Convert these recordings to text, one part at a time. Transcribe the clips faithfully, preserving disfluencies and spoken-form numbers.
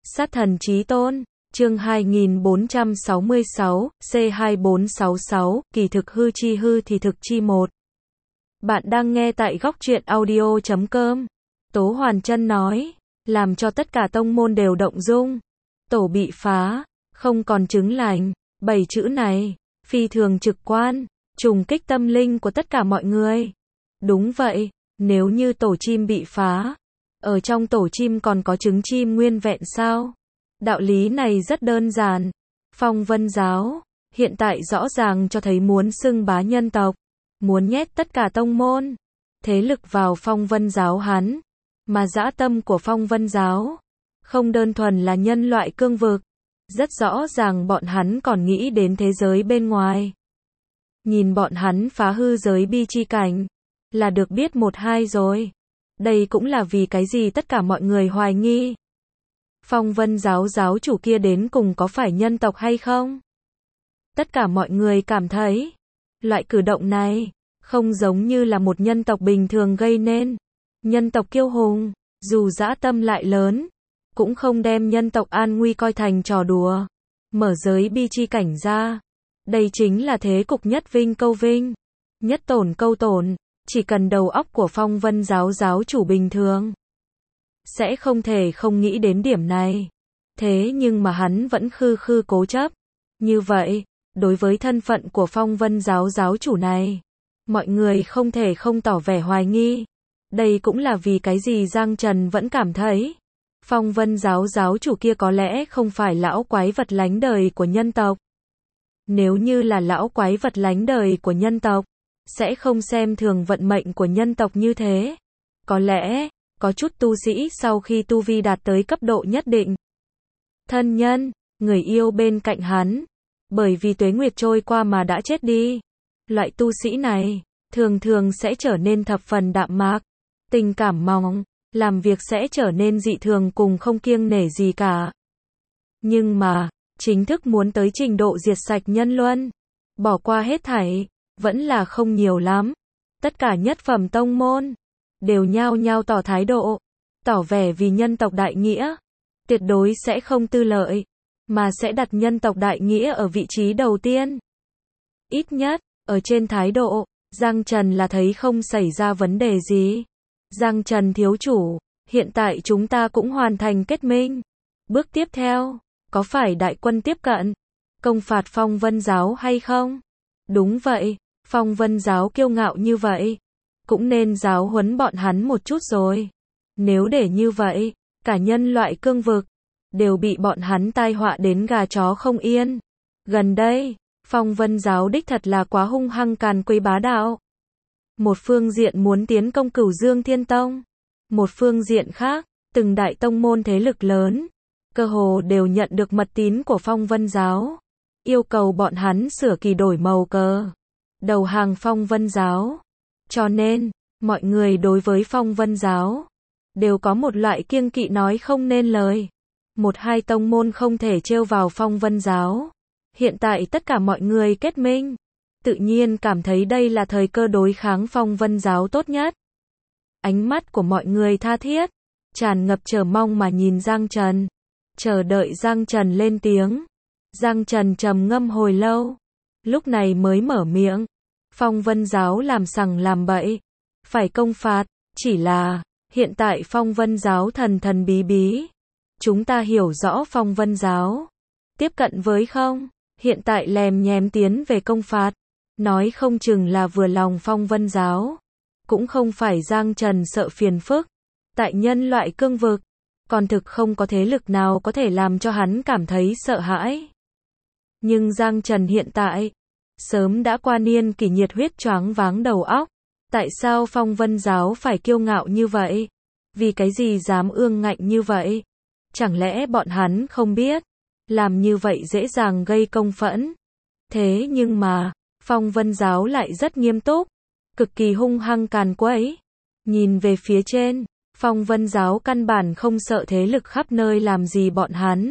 Sát thần chí tôn, chương hai nghìn bốn trăm sáu mươi sáu, C hai bốn sáu sáu, kỳ thực hư chi hư thì thực chi một. Bạn đang nghe tại góc truyện audio chấm com. Tố Hoàn Chân nói, làm cho tất cả tông môn đều động dung. Tổ bị phá, không còn chứng lành, bảy chữ này, phi thường trực quan, trùng kích tâm linh của tất cả mọi người. Đúng vậy, nếu như tổ chim bị phá, ở trong tổ chim còn có trứng chim nguyên vẹn sao? Đạo lý này rất đơn giản. Phong Vân Giáo, hiện tại rõ ràng cho thấy muốn xưng bá nhân tộc, muốn nhét tất cả tông môn, thế lực vào Phong Vân Giáo hắn. Mà dã tâm của Phong Vân Giáo, không đơn thuần là nhân loại cương vực, rất rõ ràng bọn hắn còn nghĩ đến thế giới bên ngoài. Nhìn bọn hắn phá hư giới bi chi cảnh, là được biết một hai rồi. Đây cũng là vì cái gì tất cả mọi người hoài nghi. Phong Vân Giáo giáo chủ kia đến cùng có phải nhân tộc hay không? Tất cả mọi người cảm thấy, loại cử động này, không giống như là một nhân tộc bình thường gây nên. Nhân tộc kiêu hùng, dù dã tâm lại lớn, cũng không đem nhân tộc an nguy coi thành trò đùa. Mở giới bi chi cảnh ra, đây chính là thế cục nhất vinh câu vinh, nhất tổn câu tổn. Chỉ cần đầu óc của Phong Vân Giáo giáo chủ bình thường, sẽ không thể không nghĩ đến điểm này. Thế nhưng mà hắn vẫn khư khư cố chấp. Như vậy, đối với thân phận của Phong Vân Giáo giáo chủ này, mọi người không thể không tỏ vẻ hoài nghi. Đây cũng là vì cái gì Giang Trần vẫn cảm thấy, Phong Vân Giáo giáo chủ kia có lẽ không phải lão quái vật lánh đời của nhân tộc. Nếu như là lão quái vật lánh đời của nhân tộc, sẽ không xem thường vận mệnh của nhân tộc như thế. Có lẽ, có chút tu sĩ sau khi tu vi đạt tới cấp độ nhất định, thân nhân, người yêu bên cạnh hắn, bởi vì tuế nguyệt trôi qua mà đã chết đi. Loại tu sĩ này, thường thường sẽ trở nên thập phần đạm mạc, tình cảm mỏng, làm việc sẽ trở nên dị thường cùng không kiêng nể gì cả. Nhưng mà, chính thức muốn tới trình độ diệt sạch nhân luân, bỏ qua hết thảy, vẫn là không nhiều lắm. Tất cả nhất phẩm tông môn đều nhao nhao tỏ thái độ, tỏ vẻ vì nhân tộc đại nghĩa, tuyệt đối sẽ không tư lợi, mà sẽ đặt nhân tộc đại nghĩa ở vị trí đầu tiên. Ít nhất, ở trên thái độ, Giang Trần là thấy không xảy ra vấn đề gì. Giang Trần thiếu chủ, hiện tại chúng ta cũng hoàn thành kết minh. Bước tiếp theo, có phải đại quân tiếp cận, công phạt Phong Vân Giáo hay không? Đúng vậy. Phong Vân Giáo kiêu ngạo như vậy, cũng nên giáo huấn bọn hắn một chút rồi. Nếu để như vậy, cả nhân loại cương vực đều bị bọn hắn tai họa đến gà chó không yên. Gần đây, Phong Vân Giáo đích thật là quá hung hăng càn quấy bá đạo. Một phương diện muốn tiến công Cửu Dương Thiên Tông, một phương diện khác, từng đại tông môn thế lực lớn, cơ hồ đều nhận được mật tín của Phong Vân Giáo, yêu cầu bọn hắn sửa kỳ đổi màu cờ, đầu hàng Phong Vân Giáo. Cho nên, mọi người đối với Phong Vân Giáo đều có một loại kiêng kỵ nói không nên lời. Một hai tông môn không thể trêu vào Phong Vân Giáo. Hiện tại tất cả mọi người kết minh, tự nhiên cảm thấy đây là thời cơ đối kháng Phong Vân Giáo tốt nhất. Ánh mắt của mọi người tha thiết, tràn ngập chờ mong mà nhìn Giang Trần, chờ đợi Giang Trần lên tiếng. Giang Trần trầm ngâm hồi lâu, lúc này mới mở miệng. Phong Vân Giáo làm sằng làm bậy, phải công phạt, chỉ là, hiện tại Phong Vân Giáo thần thần bí bí. Chúng ta hiểu rõ Phong Vân Giáo, tiếp cận với không, hiện tại lèm nhèm tiến về công phạt, nói không chừng là vừa lòng Phong Vân Giáo. Cũng không phải Giang Trần sợ phiền phức, tại nhân loại cương vực, còn thực không có thế lực nào có thể làm cho hắn cảm thấy sợ hãi. Nhưng Giang Trần hiện tại, sớm đã qua niên kỷ nhiệt huyết choáng váng đầu óc. Tại sao Phong Vân Giáo phải kiêu ngạo như vậy? Vì cái gì dám ương ngạnh như vậy? Chẳng lẽ bọn hắn không biết, làm như vậy dễ dàng gây công phẫn? Thế nhưng mà, Phong Vân Giáo lại rất nghiêm túc, cực kỳ hung hăng càn quấy. Nhìn về phía trên, Phong Vân Giáo căn bản không sợ thế lực khắp nơi làm gì bọn hắn.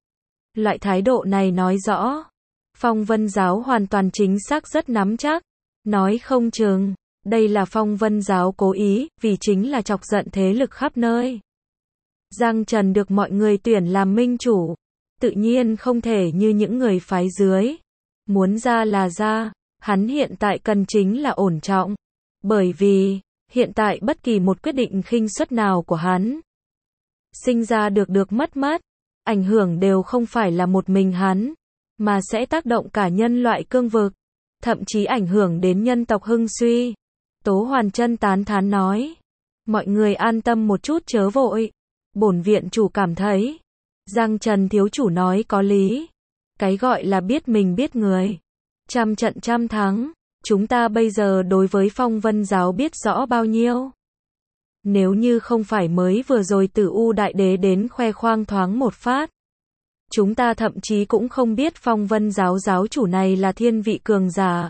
Loại thái độ này nói rõ, Phong Vân Giáo hoàn toàn chính xác rất nắm chắc. Nói không chừng, đây là Phong Vân Giáo cố ý, vì chính là chọc giận thế lực khắp nơi. Giang Trần được mọi người tuyển làm minh chủ, tự nhiên không thể như những người phái dưới. Muốn ra là ra, hắn hiện tại cần chính là ổn trọng. Bởi vì, hiện tại bất kỳ một quyết định khinh suất nào của hắn, sinh ra được được mất mát, ảnh hưởng đều không phải là một mình hắn, mà sẽ tác động cả nhân loại cương vực, thậm chí ảnh hưởng đến nhân tộc hưng suy. Tố Hoàn Chân tán thán nói, mọi người an tâm một chút chớ vội. Bổn viện chủ cảm thấy, Giang Trần thiếu chủ nói có lý. Cái gọi là biết mình biết người, trăm trận trăm thắng. Chúng ta bây giờ đối với Phong Vân giáo biết rõ bao nhiêu. Nếu như không phải mới vừa rồi Tử U Đại Đế đến khoe khoang thoáng một phát, chúng ta thậm chí cũng không biết Phong Vân giáo giáo chủ này là thiên vị cường giả.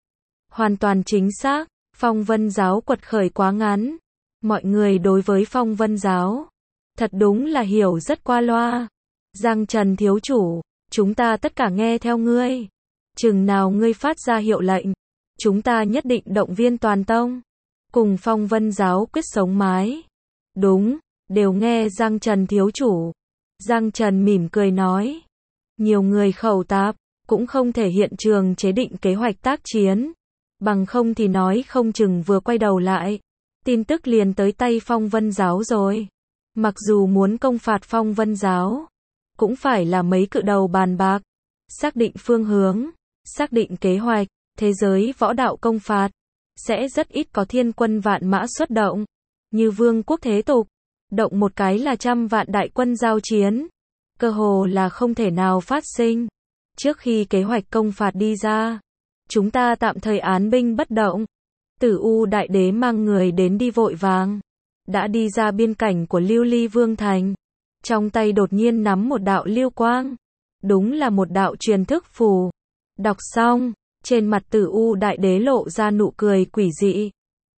Hoàn toàn chính xác, Phong Vân giáo quật khởi quá ngắn. Mọi người đối với Phong Vân giáo, thật đúng là hiểu rất qua loa. Giang Trần thiếu chủ, chúng ta tất cả nghe theo ngươi. Chừng nào ngươi phát ra hiệu lệnh, chúng ta nhất định động viên toàn tông, cùng Phong Vân giáo quyết sống mái. Đúng, đều nghe Giang Trần thiếu chủ. Giang Trần mỉm cười nói, nhiều người khẩu tạp, cũng không thể hiện trường chế định kế hoạch tác chiến. Bằng không thì nói không chừng vừa quay đầu lại, tin tức liền tới tay Phong Vân giáo rồi. Mặc dù muốn công phạt Phong Vân giáo, cũng phải là mấy cự đầu bàn bạc, xác định phương hướng, xác định kế hoạch. Thế giới võ đạo công phạt, sẽ rất ít có thiên quân vạn mã xuất động, như vương quốc thế tục, động một cái là trăm vạn đại quân giao chiến, cơ hồ là không thể nào phát sinh. Trước khi kế hoạch công phạt đi ra, chúng ta tạm thời án binh bất động. Tử U Đại Đế mang người đến đi vội vàng, đã đi ra biên cảnh của Lưu Ly Vương Thành, trong tay đột nhiên nắm một đạo lưu quang, đúng là một đạo truyền thức phù. Đọc xong, trên mặt Tử U Đại Đế lộ ra nụ cười quỷ dị.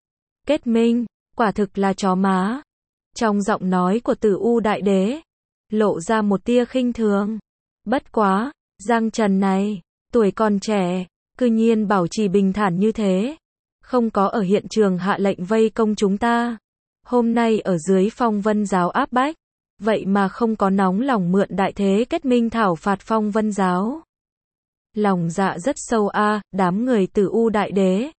Kết minh, quả thực là chó má. Trong giọng nói của Tử U Đại Đế, lộ ra một tia khinh thường. Bất quá, Giang Trần này, tuổi còn trẻ, cư nhiên bảo trì bình thản như thế. Không có ở hiện trường hạ lệnh vây công chúng ta. Hôm nay ở dưới Phong Vân giáo áp bách, vậy mà không có nóng lòng mượn đại thế kết minh thảo phạt Phong Vân giáo. Lòng dạ rất sâu a, à, đám người Tử U Đại Đế.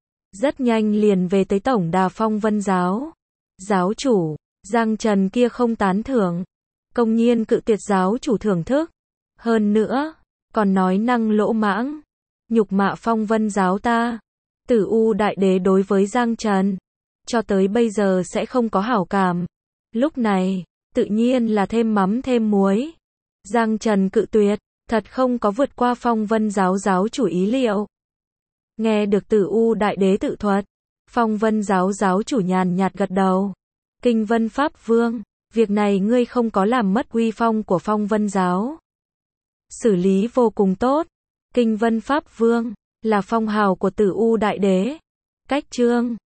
Rất nhanh liền về tới tổng đà Phong Vân giáo. Giáo chủ, Giang Trần kia không tán thưởng, công nhiên cự tuyệt giáo chủ thưởng thức. Hơn nữa, còn nói năng lỗ mãng, nhục mạ Phong Vân giáo ta. Tử U Đại Đế đối với Giang Trần, cho tới bây giờ sẽ không có hảo cảm. Lúc này, tự nhiên là thêm mắm thêm muối. Giang Trần cự tuyệt, thật không có vượt qua Phong Vân giáo giáo chủ ý liệu. Nghe được Tử U Đại Đế tự thuật, Phong Vân giáo giáo chủ nhàn nhạt gật đầu. Kinh Vân Pháp Vương, việc này ngươi không có làm mất uy phong của Phong Vân giáo. Xử lý vô cùng tốt. Kinh Vân Pháp Vương là phong hào của Tử U Đại Đế. Cách chương